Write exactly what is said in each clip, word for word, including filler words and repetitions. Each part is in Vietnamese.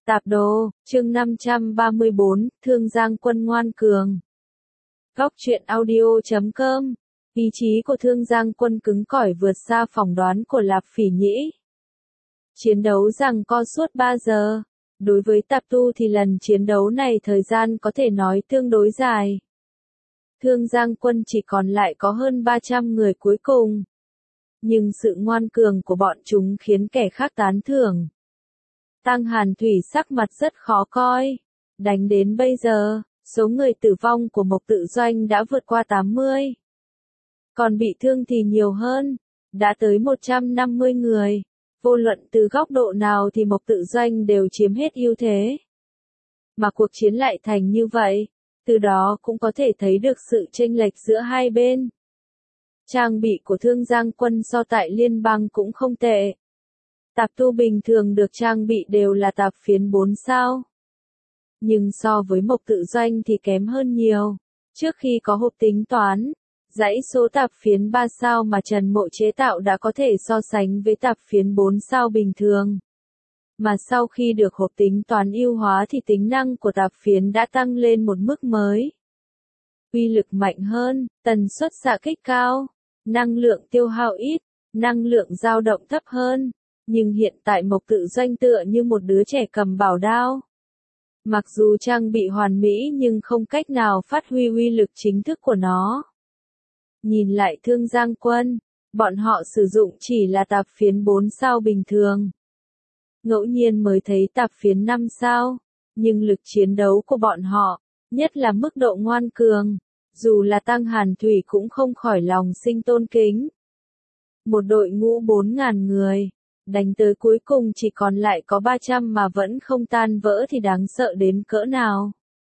Tạp đồ, chương năm trăm ba mươi bốn, Thương Giang Quân ngoan cường. Góc truyện audio chấm com. Ý chí của Thương Giang Quân cứng cỏi vượt xa phỏng đoán của Lạp Phỉ Nhĩ. Chiến đấu giằng co suốt ba giờ. Đối với Tạp Tu thì lần chiến đấu này thời gian có thể nói tương đối dài. Thương Giang Quân chỉ còn lại có hơn ba trăm người cuối cùng. Nhưng sự ngoan cường của bọn chúng khiến kẻ khác tán thưởng. Tăng Hàn Thủy sắc mặt rất khó coi. Đánh đến bây giờ, số người tử vong của Mộc Tự Doanh đã vượt qua tám mươi. Còn bị thương thì nhiều hơn, đã tới một trăm năm mươi người. Vô luận từ góc độ nào thì Mộc Tự Doanh đều chiếm hết ưu thế. Mà cuộc chiến lại thành như vậy, từ đó cũng có thể thấy được sự chênh lệch giữa hai bên. Trang bị của Thương Giang Quân so tại Liên bang cũng không tệ. Tạp tu bình thường được trang bị đều là tạp phiến bốn sao. Nhưng so với Mộc Tự Doanh thì kém hơn nhiều. Trước khi có hộp tính toán, dãy số tạp phiến ba sao mà Trần Mộ chế tạo đã có thể so sánh với tạp phiến bốn sao bình thường. Mà sau khi được hộp tính toán ưu hóa thì tính năng của tạp phiến đã tăng lên một mức mới. Uy lực mạnh hơn, tần suất xạ kích cao, năng lượng tiêu hao ít, năng lượng dao động thấp hơn. Nhưng hiện tại Mộc Tự Doanh tựa như một đứa trẻ cầm bảo đao. Mặc dù trang bị hoàn mỹ nhưng không cách nào phát huy uy lực chính thức của nó. Nhìn lại Thương Giang Quân, bọn họ sử dụng chỉ là tạp phiến bốn sao bình thường. Ngẫu nhiên mới thấy tạp phiến năm sao, nhưng lực chiến đấu của bọn họ, nhất là mức độ ngoan cường, dù là Tăng Hàn Thủy cũng không khỏi lòng sinh tôn kính. Một đội ngũ bốn nghìn người. Đánh tới cuối cùng chỉ còn lại có ba trăm mà vẫn không tan vỡ thì đáng sợ đến cỡ nào.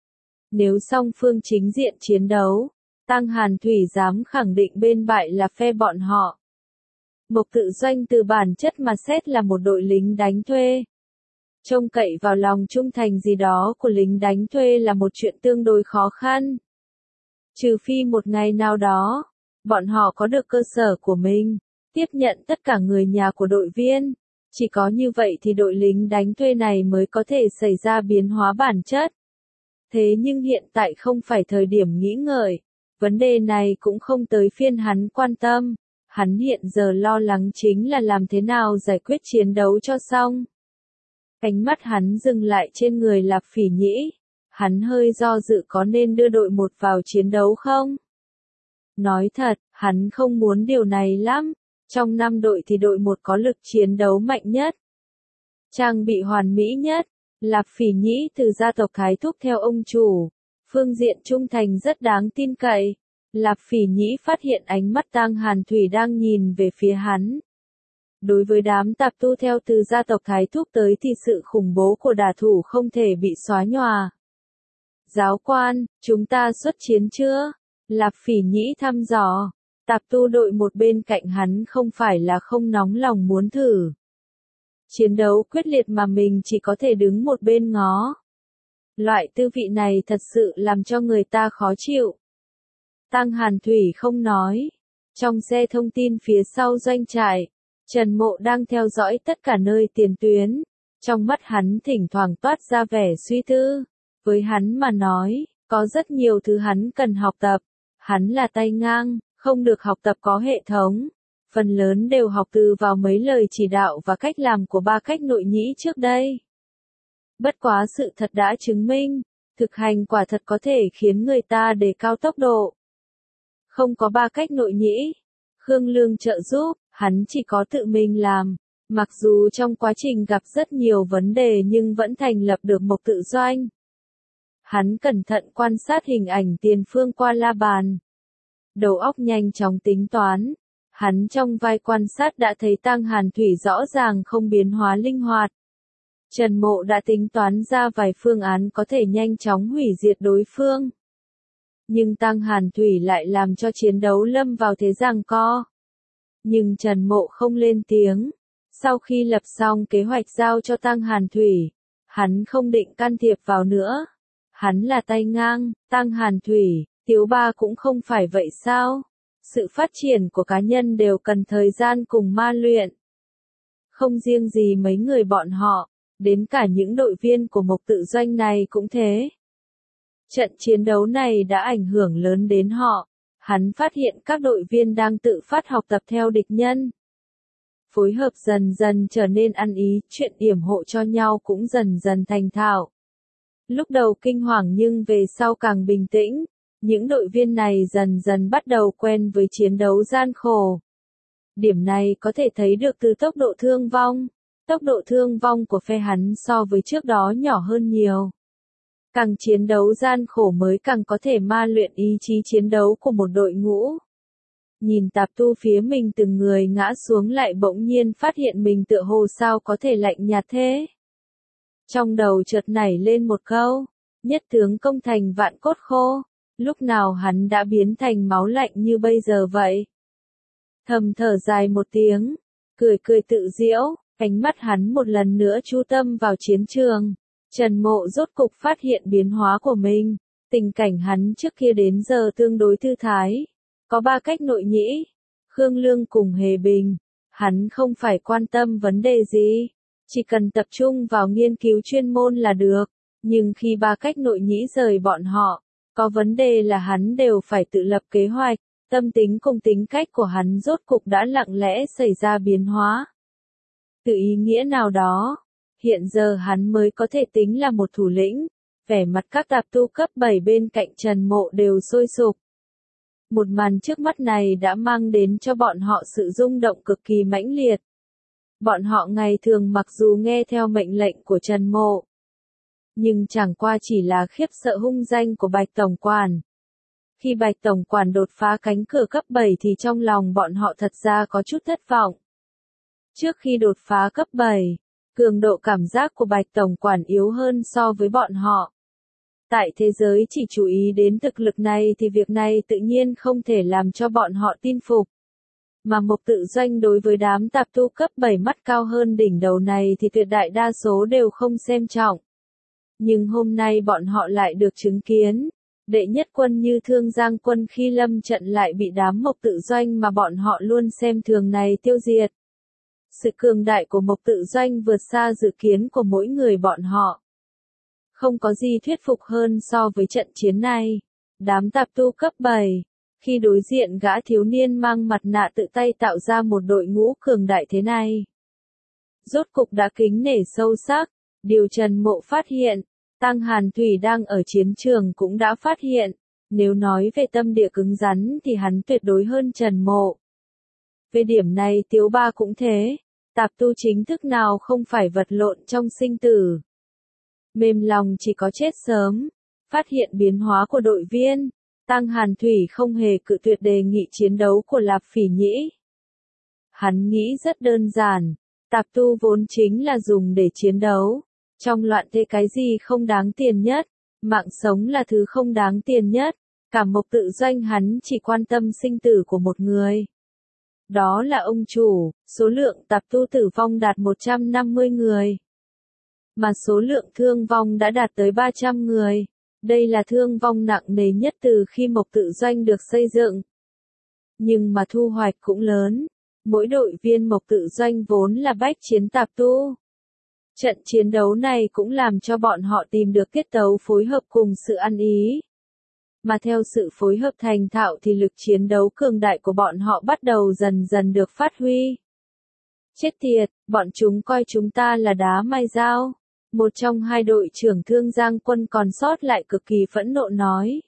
Nếu song phương chính diện chiến đấu, Tăng Hàn Thủy dám khẳng định bên bại là phe bọn họ. Mộc Tự Doanh từ bản chất mà xét là một đội lính đánh thuê. Trông cậy vào lòng trung thành gì đó của lính đánh thuê là một chuyện tương đối khó khăn. Trừ phi một ngày nào đó, bọn họ có được cơ sở của mình. Tiếp nhận tất cả người nhà của đội viên, chỉ có như vậy thì đội lính đánh thuê này mới có thể xảy ra biến hóa bản chất. Thế nhưng hiện tại không phải thời điểm nghĩ ngợi, vấn đề này cũng không tới phiên hắn quan tâm, hắn hiện giờ lo lắng chính là làm thế nào giải quyết chiến đấu cho xong. Ánh mắt hắn dừng lại trên người Lạp Phỉ Nhĩ, hắn hơi do dự có nên đưa đội một vào chiến đấu không? Nói thật, hắn không muốn điều này lắm. Trong năm đội thì đội một có lực chiến đấu mạnh nhất. Trang bị hoàn mỹ nhất. Lạp Phỉ Nhĩ từ gia tộc Thái Thúc theo ông chủ. Phương diện trung thành rất đáng tin cậy. Lạp Phỉ Nhĩ phát hiện ánh mắt Tăng Hàn Thủy đang nhìn về phía hắn. Đối với đám tạp tu theo từ gia tộc Thái Thúc tới thì sự khủng bố của đả thủ không thể bị xóa nhòa. Giáo quan, chúng ta xuất chiến chưa? Lạp Phỉ Nhĩ thăm dò. Tạp tu đội một bên cạnh hắn không phải là không nóng lòng muốn thử. Chiến đấu quyết liệt mà mình chỉ có thể đứng một bên ngó. Loại tư vị này thật sự làm cho người ta khó chịu. Tăng Hàn Thủy không nói. Trong xe thông tin phía sau doanh trại, Trần Mộ đang theo dõi tất cả nơi tiền tuyến. Trong mắt hắn thỉnh thoảng toát ra vẻ suy tư. Với hắn mà nói, có rất nhiều thứ hắn cần học tập. Hắn là tay ngang. Không được học tập có hệ thống, phần lớn đều học từ vào mấy lời chỉ đạo và cách làm của ba cách nội nhĩ trước đây. Bất quá sự thật đã chứng minh, thực hành quả thật có thể khiến người ta đề cao tốc độ. Không có ba cách nội nhĩ, Khương Lương trợ giúp, hắn chỉ có tự mình làm, mặc dù trong quá trình gặp rất nhiều vấn đề nhưng vẫn thành lập được Mộc Tự Doanh. Hắn cẩn thận quan sát hình ảnh tiền phương qua la bàn. Đầu óc nhanh chóng tính toán, hắn trong vai quan sát đã thấy Tăng Hàn Thủy rõ ràng không biến hóa linh hoạt. Trần Mộ đã tính toán ra vài phương án có thể nhanh chóng hủy diệt đối phương. Nhưng Tăng Hàn Thủy lại làm cho chiến đấu lâm vào thế giằng co. Nhưng Trần Mộ không lên tiếng. Sau khi lập xong kế hoạch giao cho Tăng Hàn Thủy, hắn không định can thiệp vào nữa. Hắn là tay ngang, Tăng Hàn Thủy. Tiếu Ba cũng không phải vậy sao? Sự phát triển của cá nhân đều cần thời gian cùng ma luyện. Không riêng gì mấy người bọn họ, Đến cả những đội viên của Mộc Tự Doanh này cũng thế. Trận chiến đấu này đã ảnh hưởng lớn đến họ. Hắn phát hiện các đội viên đang tự phát học tập theo địch nhân. Phối hợp dần dần trở nên ăn ý, chuyện yểm hộ cho nhau cũng dần dần thành thạo. Lúc đầu kinh hoàng nhưng về sau càng bình tĩnh, những đội viên này dần dần bắt đầu quen với chiến đấu gian khổ. Điểm này có thể thấy được từ tốc độ thương vong. Tốc độ thương vong của phe hắn so với trước đó nhỏ hơn nhiều. Càng chiến đấu gian khổ mới càng có thể ma luyện ý chí chiến đấu của một đội ngũ. Nhìn tạp tu phía mình từng người ngã xuống lại bỗng nhiên phát hiện mình tựa hồ sao có thể lạnh nhạt thế. Trong đầu chợt nảy lên một câu, nhất tướng công thành vạn cốt khô, lúc nào hắn đã biến thành máu lạnh như bây giờ vậy. Thầm thở dài một tiếng, cười cười tự giễu, ánh mắt hắn một lần nữa chú tâm vào chiến trường. Trần Mộ rốt cục phát hiện biến hóa của mình, tình cảnh hắn trước kia đến giờ tương đối thư thái. Có ba cách nội nhĩ, Khương Lương cùng Hề Bình, hắn không phải quan tâm vấn đề gì, chỉ cần tập trung vào nghiên cứu chuyên môn là được, nhưng khi ba cách nội nhĩ rời bọn họ, có vấn đề là hắn đều phải tự lập kế hoạch, tâm tính cùng tính cách của hắn rốt cục đã lặng lẽ xảy ra biến hóa. Từ ý nghĩa nào đó, hiện giờ hắn mới có thể tính là một thủ lĩnh, vẻ mặt các tạp tu cấp bảy bên cạnh Trần Mộ đều sôi sục. Một màn trước mắt này đã mang đến cho bọn họ sự rung động cực kỳ mãnh liệt. Bọn họ ngày thường mặc dù nghe theo mệnh lệnh của Trần Mộ, nhưng chẳng qua chỉ là khiếp sợ hung danh của Bạch Tổng Quản. Khi Bạch Tổng Quản đột phá cánh cửa cấp bảy thì trong lòng bọn họ thật ra có chút thất vọng. Trước khi đột phá cấp bảy, cường độ cảm giác của Bạch Tổng Quản yếu hơn so với bọn họ. Tại thế giới chỉ chú ý đến thực lực này thì việc này tự nhiên không thể làm cho bọn họ tin phục. Mà Mộc Tự Doanh đối với đám tạp tu cấp bảy mắt cao hơn đỉnh đầu này thì tuyệt đại đa số đều không xem trọng. Nhưng hôm nay bọn họ lại được chứng kiến, đệ nhất quân như Thương Giang quân khi lâm trận lại bị đám Mộc Tự Doanh mà bọn họ luôn xem thường này tiêu diệt. Sự cường đại của Mộc Tự Doanh vượt xa dự kiến của mỗi người bọn họ. Không có gì thuyết phục hơn so với trận chiến này. Đám tạp tu cấp bảy, khi đối diện gã thiếu niên mang mặt nạ tự tay tạo ra một đội ngũ cường đại thế này, rốt cục đã kính nể sâu sắc. Điều Trần Mộ phát hiện, Tăng Hàn Thủy đang ở chiến trường cũng đã phát hiện. Nếu nói về tâm địa cứng rắn thì hắn tuyệt đối hơn Trần Mộ. Về điểm này Tiếu Ba cũng thế, tạp tu chính thức nào không phải vật lộn trong sinh tử. Mềm lòng chỉ có chết sớm. Phát hiện biến hóa của đội viên, Tăng Hàn Thủy không hề cự tuyệt đề nghị chiến đấu của Lạp Phỉ Nhĩ. Hắn nghĩ rất đơn giản, tạp tu vốn chính là dùng để chiến đấu. Trong loạn thế cái gì không đáng tiền nhất, mạng sống là thứ không đáng tiền nhất. Cả Mộc Tự Doanh hắn chỉ quan tâm sinh tử của một người. Đó là ông chủ, số lượng tạp tu tử vong đạt một trăm năm mươi người. Mà số lượng thương vong đã đạt tới ba trăm người. Đây là thương vong nặng nề nhất từ khi Mộc Tự Doanh được xây dựng. Nhưng mà thu hoạch cũng lớn. Mỗi đội viên Mộc Tự Doanh vốn là bách chiến tạp tu. Trận chiến đấu này cũng làm cho bọn họ tìm được kết tấu phối hợp cùng sự ăn ý. Mà theo sự phối hợp thành thạo thì lực chiến đấu cường đại của bọn họ bắt đầu dần dần được phát huy. Chết tiệt, bọn chúng coi chúng ta là đá mài dao. Một trong hai đội trưởng Thương Giang quân còn sót lại cực kỳ phẫn nộ nói.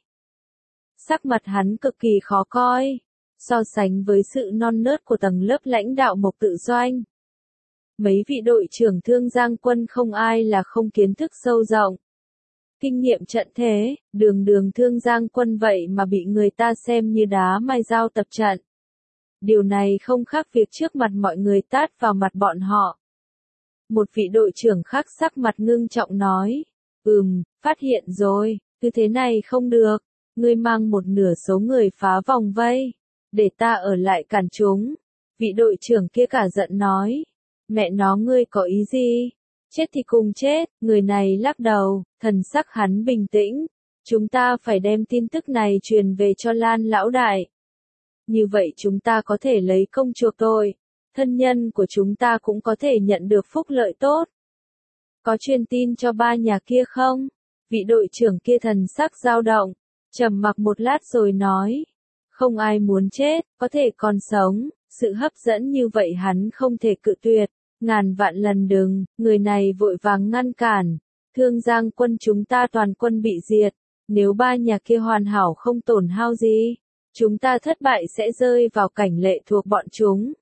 Sắc mặt hắn cực kỳ khó coi, so sánh với sự non nớt của tầng lớp lãnh đạo Mộc Tự Doanh. Mấy vị đội trưởng Thương Giang quân không ai là không kiến thức sâu rộng. Kinh nghiệm trận thế, đường đường Thương Giang quân vậy mà bị người ta xem như đá mài dao tập trận. Điều này không khác việc trước mặt mọi người tát vào mặt bọn họ. Một vị đội trưởng khác sắc mặt ngưng trọng nói, ừm, phát hiện rồi, cứ thế này không được, ngươi mang một nửa số người phá vòng vây, để ta ở lại cản chúng. Vị đội trưởng kia cả giận nói, mẹ nó ngươi có ý gì? Chết thì cùng chết, người này lắc đầu, thần sắc hắn bình tĩnh, chúng ta phải đem tin tức này truyền về cho Lan lão đại. Như vậy chúng ta có thể lấy công chuộc tội. Thân nhân của chúng ta cũng có thể nhận được phúc lợi tốt. Có truyền tin cho ba nhà kia không? Vị đội trưởng kia thần sắc dao động, trầm mặc một lát rồi nói. Không ai muốn chết, có thể còn sống, sự hấp dẫn như vậy hắn không thể cự tuyệt. Ngàn vạn lần đừng, người này vội vàng ngăn cản. Thương Giang quân chúng ta toàn quân bị diệt, nếu ba nhà kia hoàn hảo không tổn hao gì, chúng ta thất bại sẽ rơi vào cảnh lệ thuộc bọn chúng.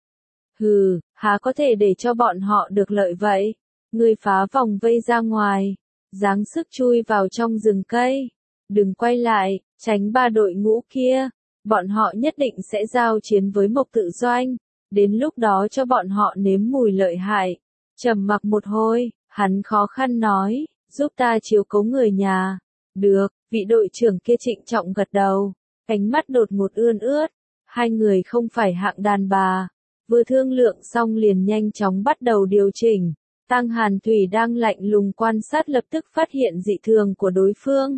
Hừ, há có thể để cho bọn họ được lợi vậy? Ngươi phá vòng vây ra ngoài, giáng sức chui vào trong rừng cây, đừng quay lại, tránh ba đội ngũ kia, bọn họ nhất định sẽ giao chiến với Mộc Tự Doanh, đến lúc đó cho bọn họ nếm mùi lợi hại. Trầm mặc một hồi, hắn khó khăn nói, giúp ta chiếu cố người nhà. Được, vị đội trưởng kia trịnh trọng gật đầu, ánh mắt đột ngột ươn ướt, hai người không phải hạng đàn bà, vừa thương lượng xong liền nhanh chóng bắt đầu điều chỉnh. Tang Hàn Thủy đang lạnh lùng quan sát lập tức phát hiện dị thường của đối phương.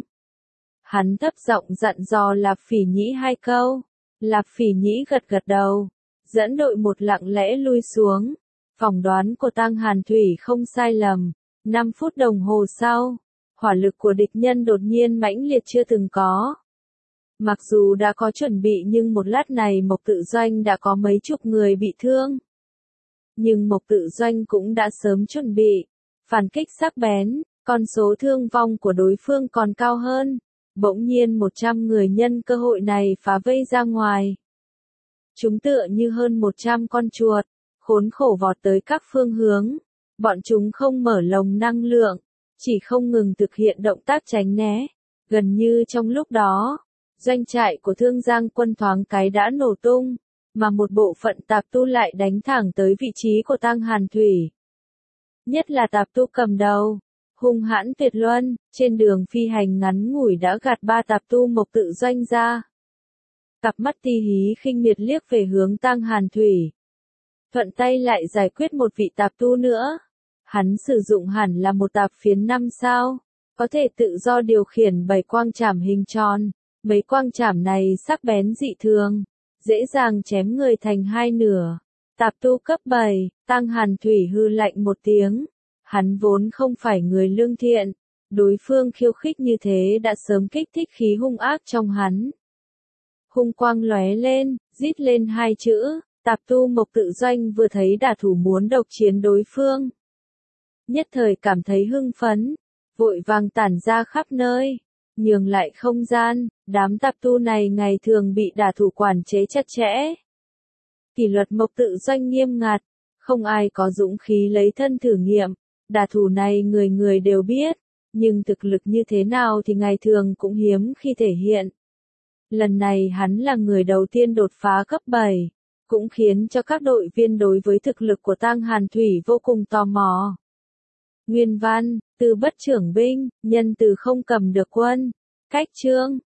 Hắn thấp giọng dặn dò Lạp Phỉ Nhĩ hai câu, Lạp Phỉ Nhĩ gật gật đầu, dẫn đội một lặng lẽ lui xuống. Phỏng đoán của Tang Hàn Thủy không sai lầm, năm phút đồng hồ sau, hỏa lực của địch nhân đột nhiên mãnh liệt chưa từng có. Mặc dù đã có chuẩn bị nhưng một lát này Mộc Tự Doanh đã có mấy chục người bị thương. Nhưng Mộc Tự Doanh cũng đã sớm chuẩn bị, phản kích sắc bén, con số thương vong của đối phương còn cao hơn. Bỗng nhiên một trăm người nhân cơ hội này phá vây ra ngoài. Chúng tựa như hơn một trăm con chuột, khốn khổ vọt tới các phương hướng. Bọn chúng không mở lồng năng lượng, chỉ không ngừng thực hiện động tác tránh né. Gần như trong lúc đó, doanh trại của Thương Giang quân thoáng cái đã nổ tung, mà một bộ phận tạp tu lại đánh thẳng tới vị trí của Tang Hàn Thủy. Nhất là tạp tu cầm đầu, hung hãn tuyệt luân, trên đường phi hành ngắn ngủi đã gạt ba tạp tu Mộc Tự Doanh ra. Cặp mắt ti hí khinh miệt liếc về hướng Tang Hàn Thủy. Thuận tay lại giải quyết một vị tạp tu nữa. Hắn sử dụng hẳn là một tạp phiến năm sao, có thể tự do điều khiển bảy quang trảm hình tròn. Mấy quang trảm này sắc bén dị thường, dễ dàng chém người thành hai nửa. Tạp tu cấp bảy, Tang Hàn Thủy hư lạnh một tiếng. Hắn vốn không phải người lương thiện, đối phương khiêu khích như thế đã sớm kích thích khí hung ác trong hắn. Hung quang lóe lên, rít lên hai chữ, tạp tu Mộc Tự Doanh vừa thấy đả thủ muốn độc chiến đối phương. Nhất thời cảm thấy hưng phấn, vội vàng tản ra khắp nơi, nhường lại không gian, đám tạp tu này ngày thường bị đả thủ quản chế chặt chẽ. Kỷ luật Mộc Tự Doanh nghiêm ngặt, không ai có dũng khí lấy thân thử nghiệm, đả thủ này người người đều biết, nhưng thực lực như thế nào thì ngày thường cũng hiếm khi thể hiện. Lần này hắn là người đầu tiên đột phá cấp bảy, cũng khiến cho các đội viên đối với thực lực của Tang Hàn Thủy vô cùng tò mò. Nguyên văn, từ bất trưởng binh, nhân từ không cầm được quân, cách chương.